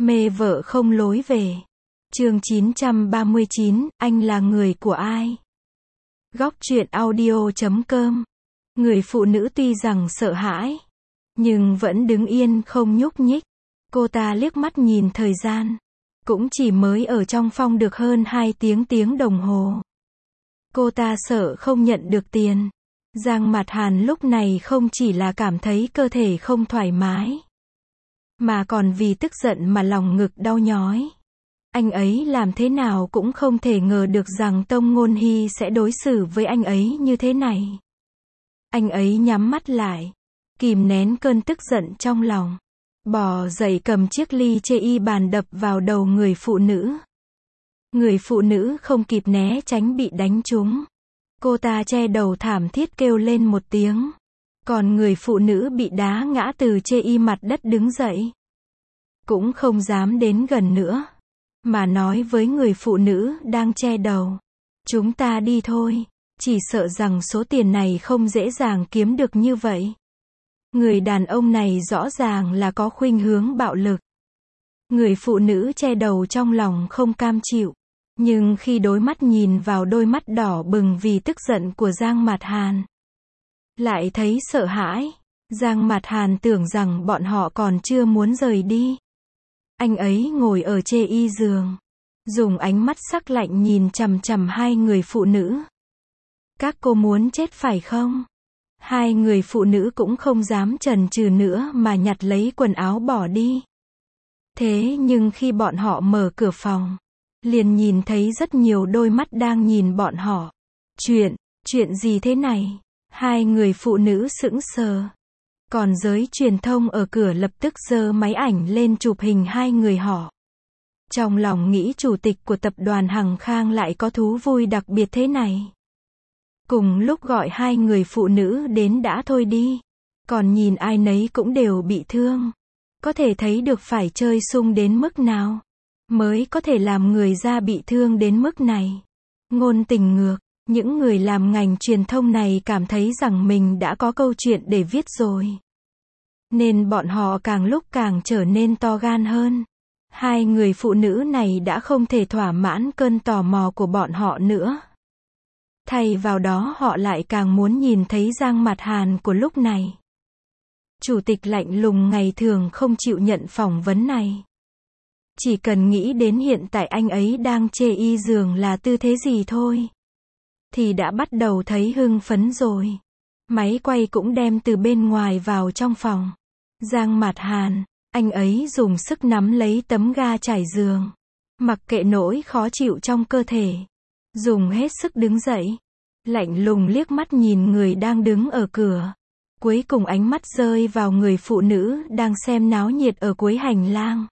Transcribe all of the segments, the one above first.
Mê vợ không lối về. Chương 939, anh là người của ai? Góc truyện audio.com. Người phụ nữ tuy rằng sợ hãi, nhưng vẫn đứng yên không nhúc nhích. Cô ta liếc mắt nhìn thời gian. Cũng chỉ mới ở trong phòng được hơn 2 tiếng đồng hồ. Cô ta sợ không nhận được tiền. Giang Mạt Hàn lúc này không chỉ là cảm thấy cơ thể không thoải mái, mà còn vì tức giận mà lòng ngực đau nhói. Anh ấy làm thế nào cũng không thể ngờ được rằng Tông Ngôn Hy sẽ đối xử với anh ấy như thế này. Anh ấy nhắm mắt lại, kìm nén cơn tức giận trong lòng. Bò dậy cầm chiếc ly chê y bàn đập vào đầu người phụ nữ. Người phụ nữ không kịp né tránh bị đánh trúng. Cô ta che đầu thảm thiết kêu lên một tiếng. Còn người phụ nữ bị đá ngã từ chê y mặt đất đứng dậy. Cũng không dám đến gần nữa, mà nói với người phụ nữ đang che đầu. Chúng ta đi thôi, chỉ sợ rằng số tiền này không dễ dàng kiếm được như vậy. Người đàn ông này rõ ràng là có khuynh hướng bạo lực. Người phụ nữ che đầu trong lòng không cam chịu. Nhưng khi đối mắt nhìn vào đôi mắt đỏ bừng vì tức giận của Giang Mạt Hàn, lại thấy sợ hãi. Giang Mạt Hàn tưởng rằng bọn họ còn chưa muốn rời đi. Anh ấy ngồi ở chê y giường, dùng ánh mắt sắc lạnh nhìn chằm chằm hai người phụ nữ. Các cô muốn chết phải không? Hai người phụ nữ cũng không dám chần chừ nữa mà nhặt lấy quần áo bỏ đi. Thế nhưng khi bọn họ mở cửa phòng, liền nhìn thấy rất nhiều đôi mắt đang nhìn bọn họ. Chuyện gì thế này? Hai người phụ nữ sững sờ. Còn giới truyền thông ở cửa lập tức giơ máy ảnh lên chụp hình hai người họ. Trong lòng nghĩ chủ tịch của tập đoàn Hằng Khang lại có thú vui đặc biệt thế này. Cùng lúc gọi hai người phụ nữ đến đã thôi đi. Còn nhìn ai nấy cũng đều bị thương. Có thể thấy được phải chơi sung đến mức nào mới có thể làm người ra bị thương đến mức này. Ngôn tình ngược, những người làm ngành truyền thông này cảm thấy rằng mình đã có câu chuyện để viết rồi. Nên bọn họ càng lúc càng trở nên to gan hơn. Hai người phụ nữ này đã không thể thỏa mãn cơn tò mò của bọn họ nữa. Thay vào đó họ lại càng muốn nhìn thấy Giang Mạt Hàn của lúc này. Chủ tịch lạnh lùng ngày thường không chịu nhận phỏng vấn này. Chỉ cần nghĩ đến hiện tại anh ấy đang chê y giường là tư thế gì thôi, thì đã bắt đầu thấy hưng phấn rồi. Máy quay cũng đem từ bên ngoài vào trong phòng. Giang Mạt Hàn, anh ấy dùng sức nắm lấy tấm ga trải giường. Mặc kệ nỗi khó chịu trong cơ thể. Dùng hết sức đứng dậy. Lạnh lùng liếc mắt nhìn người đang đứng ở cửa. Cuối cùng ánh mắt rơi vào người phụ nữ đang xem náo nhiệt ở cuối hành lang.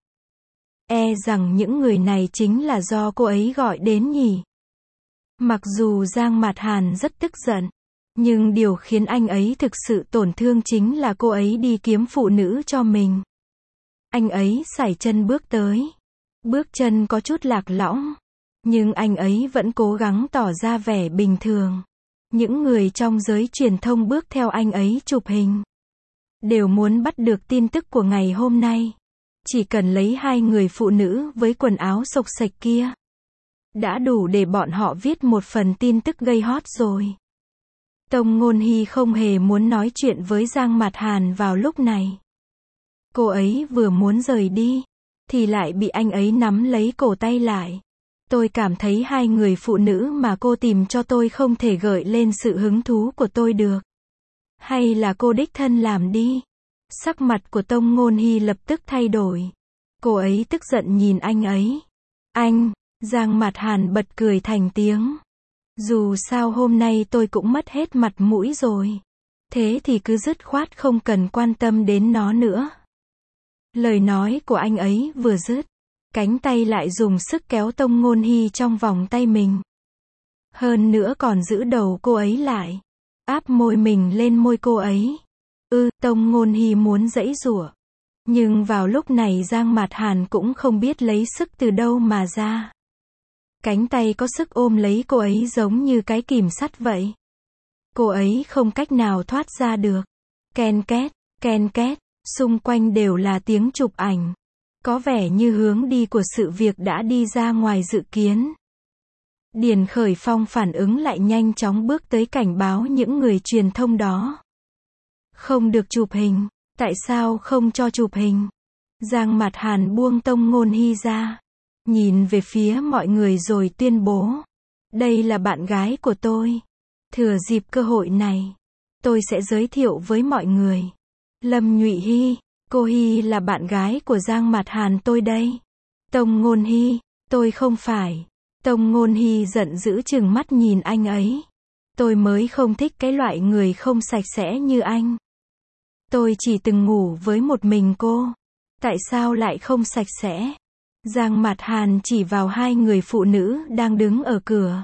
E rằng những người này chính là do cô ấy gọi đến nhỉ. Mặc dù Giang Mạt Hàn rất tức giận, nhưng điều khiến anh ấy thực sự tổn thương chính là cô ấy đi kiếm phụ nữ cho mình. Anh ấy sải chân bước tới. Bước chân có chút lạc lõng, nhưng anh ấy vẫn cố gắng tỏ ra vẻ bình thường. Những người trong giới truyền thông bước theo anh ấy chụp hình, đều muốn bắt được tin tức của ngày hôm nay. Chỉ cần lấy hai người phụ nữ với quần áo xộc xệch kia, đã đủ để bọn họ viết một phần tin tức gây hot rồi. Tông Ngôn Hy không hề muốn nói chuyện với Giang Mạt Hàn vào lúc này. Cô ấy vừa muốn rời đi, thì lại bị anh ấy nắm lấy cổ tay lại. Tôi cảm thấy hai người phụ nữ mà cô tìm cho tôi không thể gợi lên sự hứng thú của tôi được. Hay là cô đích thân làm đi. Sắc mặt của Tông Ngôn Hy lập tức thay đổi. Cô ấy tức giận nhìn anh ấy. Anh, Giang Mạt Hàn bật cười thành tiếng. Dù sao hôm nay tôi cũng mất hết mặt mũi rồi. Thế thì cứ dứt khoát không cần quan tâm đến nó nữa. Lời nói của anh ấy vừa dứt, cánh tay lại dùng sức kéo Tông Ngôn Hy trong vòng tay mình. Hơn nữa còn giữ đầu cô ấy lại. Áp môi mình lên môi cô ấy. Tông Ngôn Hy muốn giãy giụa. Nhưng vào lúc này Giang Mạt Hàn cũng không biết lấy sức từ đâu mà ra. Cánh tay có sức ôm lấy cô ấy giống như cái kìm sắt vậy. Cô ấy không cách nào thoát ra được. Ken két, xung quanh đều là tiếng chụp ảnh. Có vẻ như hướng đi của sự việc đã đi ra ngoài dự kiến. Điền Khởi Phong phản ứng lại nhanh chóng bước tới cảnh báo những người truyền thông đó. Không được chụp hình. Tại sao không cho chụp hình? Giang Mạt Hàn buông Tông Ngôn Hy ra, nhìn về phía mọi người rồi tuyên bố. Đây là bạn gái của tôi. Thừa dịp cơ hội này, tôi sẽ giới thiệu với mọi người. Lâm Nhụy Hy, cô Hy là bạn gái của Giang Mạt Hàn tôi đây. Tông Ngôn Hy, tôi không phải. Tông Ngôn Hy giận dữ trừng mắt nhìn anh ấy. Tôi mới không thích cái loại người không sạch sẽ như anh. Tôi chỉ từng ngủ với một mình cô. Tại sao lại không sạch sẽ? Giang Mạt Hàn chỉ vào hai người phụ nữ đang đứng ở cửa.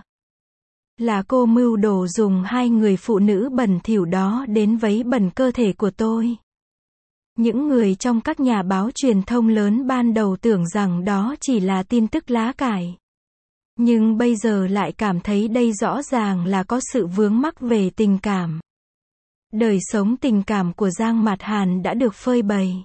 Là cô mưu đồ dùng hai người phụ nữ bẩn thỉu đó đến vấy bẩn cơ thể của tôi. Những người trong các nhà báo truyền thông lớn ban đầu tưởng rằng đó chỉ là tin tức lá cải. Nhưng bây giờ lại cảm thấy đây rõ ràng là có sự vướng mắc về tình cảm. Đời sống tình cảm của Giang Mạt Hàn đã được phơi bày.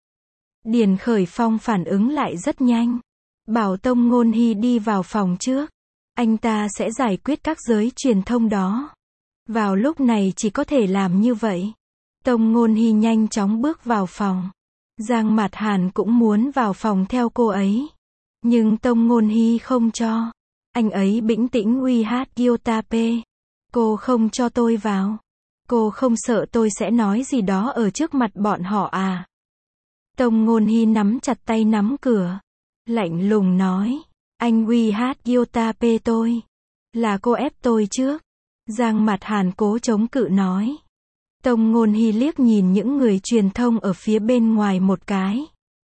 Điền Khởi Phong phản ứng lại rất nhanh. Bảo Tông Ngôn Hy đi vào phòng trước. Anh ta sẽ giải quyết các giới truyền thông đó. Vào lúc này chỉ có thể làm như vậy. Tông Ngôn Hy nhanh chóng bước vào phòng. Giang Mạt Hàn cũng muốn vào phòng theo cô ấy. Nhưng Tông Ngôn Hy không cho. Anh ấy bĩnh tĩnh uy hát Gyotape. Cô không cho tôi vào. Cô không sợ tôi sẽ nói gì đó ở trước mặt bọn họ à? Tông Ngôn Hy nắm chặt tay nắm cửa. Lạnh lùng nói. Anh uy hát Gyotape tôi. Là cô ép tôi trước. Giang Mạt Hàn cố chống cự nói. Tông Ngôn Hy liếc nhìn những người truyền thông ở phía bên ngoài một cái.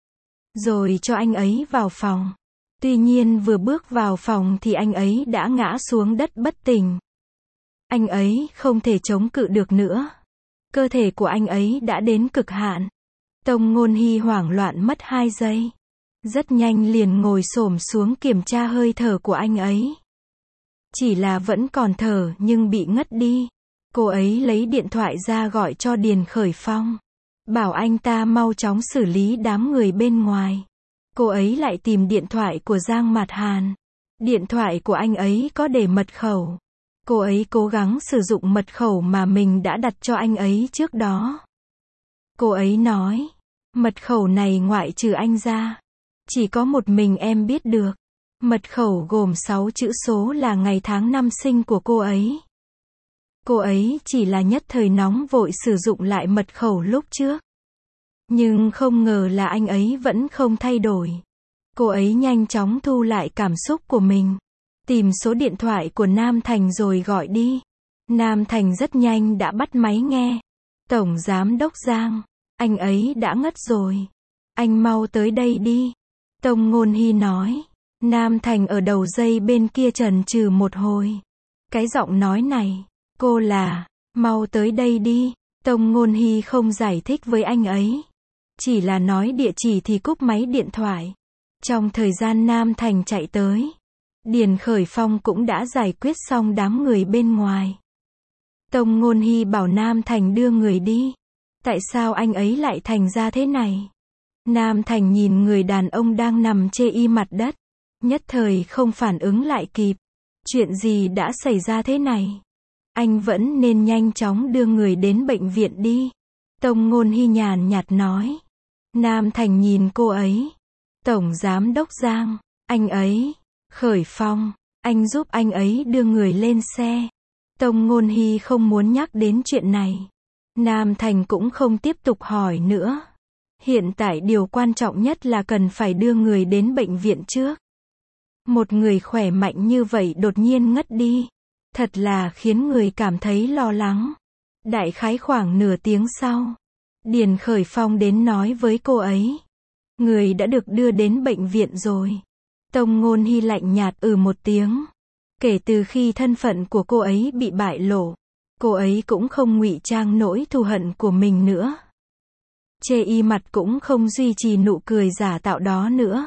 Rồi cho anh ấy vào phòng. Tuy nhiên vừa bước vào phòng thì anh ấy đã ngã xuống đất bất tỉnh. Anh ấy không thể chống cự được nữa. Cơ thể của anh ấy đã đến cực hạn. Tông Ngôn Hy hoảng loạn mất 2 giây. Rất nhanh liền ngồi xổm xuống kiểm tra hơi thở của anh ấy. Chỉ là vẫn còn thở nhưng bị ngất đi. Cô ấy lấy điện thoại ra gọi cho Điền Khởi Phong. Bảo anh ta mau chóng xử lý đám người bên ngoài. Cô ấy lại tìm điện thoại của Giang Mạt Hàn. Điện thoại của anh ấy có để mật khẩu. Cô ấy cố gắng sử dụng mật khẩu mà mình đã đặt cho anh ấy trước đó. Cô ấy nói, mật khẩu này ngoại trừ anh ra, chỉ có một mình em biết được. Mật khẩu gồm 6 chữ số là ngày tháng năm sinh của cô ấy. Cô ấy chỉ là nhất thời nóng vội sử dụng lại mật khẩu lúc trước. Nhưng không ngờ là anh ấy vẫn không thay đổi. Cô ấy nhanh chóng thu lại cảm xúc của mình. Tìm số điện thoại của Nam Thành rồi gọi đi. Nam Thành rất nhanh đã bắt máy nghe. Tổng Giám đốc Giang, anh ấy đã ngất rồi. Anh mau tới đây đi. Tông Ngôn Hy nói. Nam Thành ở đầu dây bên kia chần chừ một hồi. Cái giọng nói này, cô là, mau tới đây đi. Tông Ngôn Hy không giải thích với anh ấy. Chỉ là nói địa chỉ thì cúp máy điện thoại. Trong thời gian Nam Thành chạy tới, Điền Khởi Phong cũng đã giải quyết xong đám người bên ngoài. Tông Ngôn Hy bảo Nam Thành đưa người đi. Tại sao anh ấy lại thành ra thế này? Nam Thành nhìn người đàn ông đang nằm chê y mặt đất. Nhất thời không phản ứng lại kịp. Chuyện gì đã xảy ra thế này? Anh vẫn nên nhanh chóng đưa người đến bệnh viện đi. Tông Ngôn Hy nhàn nhạt nói. Nam Thành nhìn cô ấy. Tổng Giám đốc Giang, anh ấy, Khởi Phong, anh giúp anh ấy đưa người lên xe. Tông Ngôn Hy không muốn nhắc đến chuyện này. Nam Thành cũng không tiếp tục hỏi nữa. Hiện tại điều quan trọng nhất là cần phải đưa người đến bệnh viện trước. Một người khỏe mạnh như vậy đột nhiên ngất đi. Thật là khiến người cảm thấy lo lắng. Đại khái khoảng nửa tiếng sau, Điền Khởi Phong đến nói với cô ấy. Người đã được đưa đến bệnh viện rồi. Tông Ngôn Hy lạnh nhạt một tiếng. Kể từ khi thân phận của cô ấy bị bại lộ, cô ấy cũng không ngụy trang nỗi thù hận của mình nữa. Chê y mặt cũng không duy trì nụ cười giả tạo đó nữa.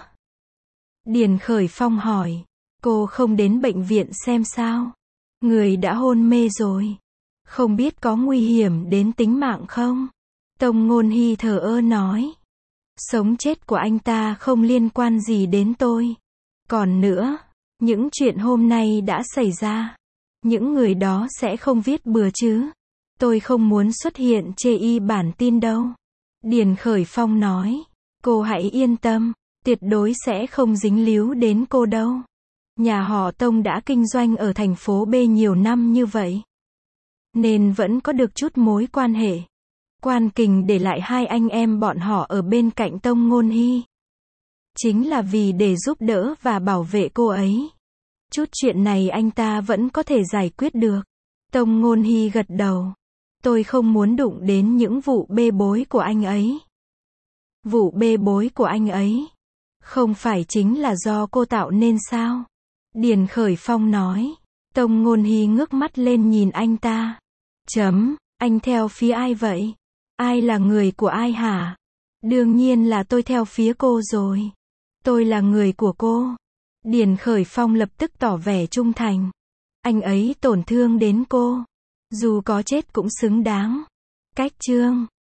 Điền Khởi Phong hỏi, cô không đến bệnh viện xem sao? Người đã hôn mê rồi. Không biết có nguy hiểm đến tính mạng không? Tông Ngôn Hy thờ ơ nói. Sống chết của anh ta không liên quan gì đến tôi. Còn nữa, những chuyện hôm nay đã xảy ra, những người đó sẽ không viết bừa chứ. Tôi không muốn xuất hiện chê y bản tin đâu. Điền Khởi Phong nói. Cô hãy yên tâm, tuyệt đối sẽ không dính líu đến cô đâu. Nhà họ Tông đã kinh doanh ở thành phố B nhiều năm như vậy, nên vẫn có được chút mối quan hệ. Quan Kình để lại hai anh em bọn họ ở bên cạnh Tông Ngôn Hy, chính là vì để giúp đỡ và bảo vệ cô ấy. Chút chuyện này anh ta vẫn có thể giải quyết được. Tông Ngôn Hy gật đầu. Tôi không muốn đụng đến những vụ bê bối của anh ấy. Vụ bê bối của anh ấy không phải chính là do cô tạo nên sao? Điền Khởi Phong nói. Tông Ngôn Hy ngước mắt lên nhìn anh ta. Anh theo phía ai vậy? Ai là người của ai hả? Đương nhiên là tôi theo phía cô rồi. Tôi là người của cô. Điền Khởi Phong lập tức tỏ vẻ trung thành. Anh ấy tổn thương đến cô, dù có chết cũng xứng đáng. Cách chương